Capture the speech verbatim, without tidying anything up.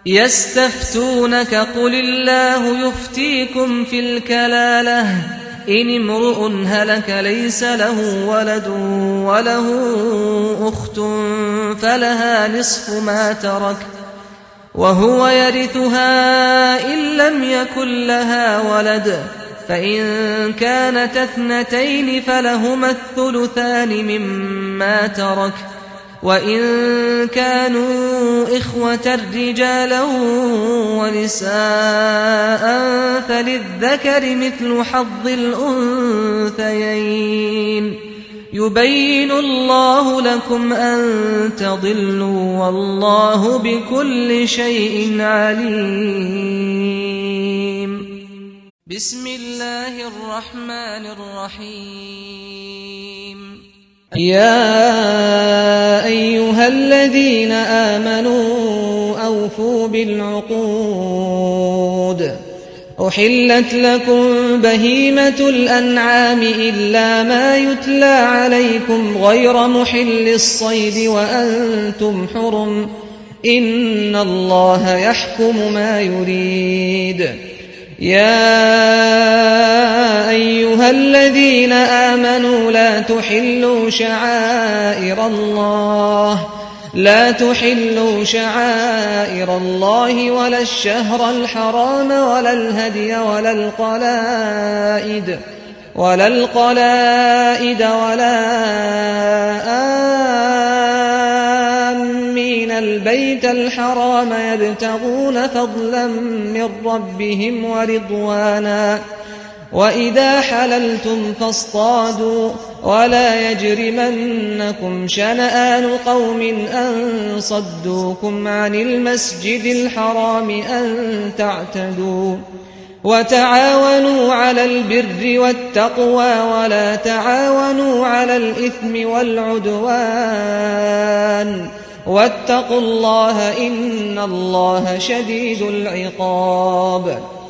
يستفتونك قل الله يفتيكم في الكلالة إن امرؤ هلك ليس له ولد وله أخت فلها نصف ما ترك وهو يرثها إن لم يكن لها ولد فإن كانت اثنتين فلهما الثلثان مما ترك وإن كانوا إخوة رجالا ونساء فللذكر مثل حظ الأنثيين يبين الله لكم أن تضلوا والله بكل شيء عليم. بسم الله الرحمن الرحيم. يا أيها الذين آمنوا أوفوا بالعقود أحلت لكم بهيمة الأنعام إلا ما يتلى عليكم غير محل الصيد وأنتم حرم إن الله يحكم ما يريد. يا أيها الذين آمنوا لا تحلوا شعائر الله لا تحلوا شعائر الله ولا الشهر الحرام ولا الهدي ولا القلائد ولا القلائد ولا آمين البيت الحرام يبتغون فضلا من ربهم ورضوانا وإذا حللتم فاصطادوا ولا يجرمنكم شنآن قوم أن صدوكم عن المسجد الحرام أن تعتدوا وتعاونوا على البر والتقوى ولا تعاونوا على الإثم والعدوان واتقوا الله إن الله شديد العقاب.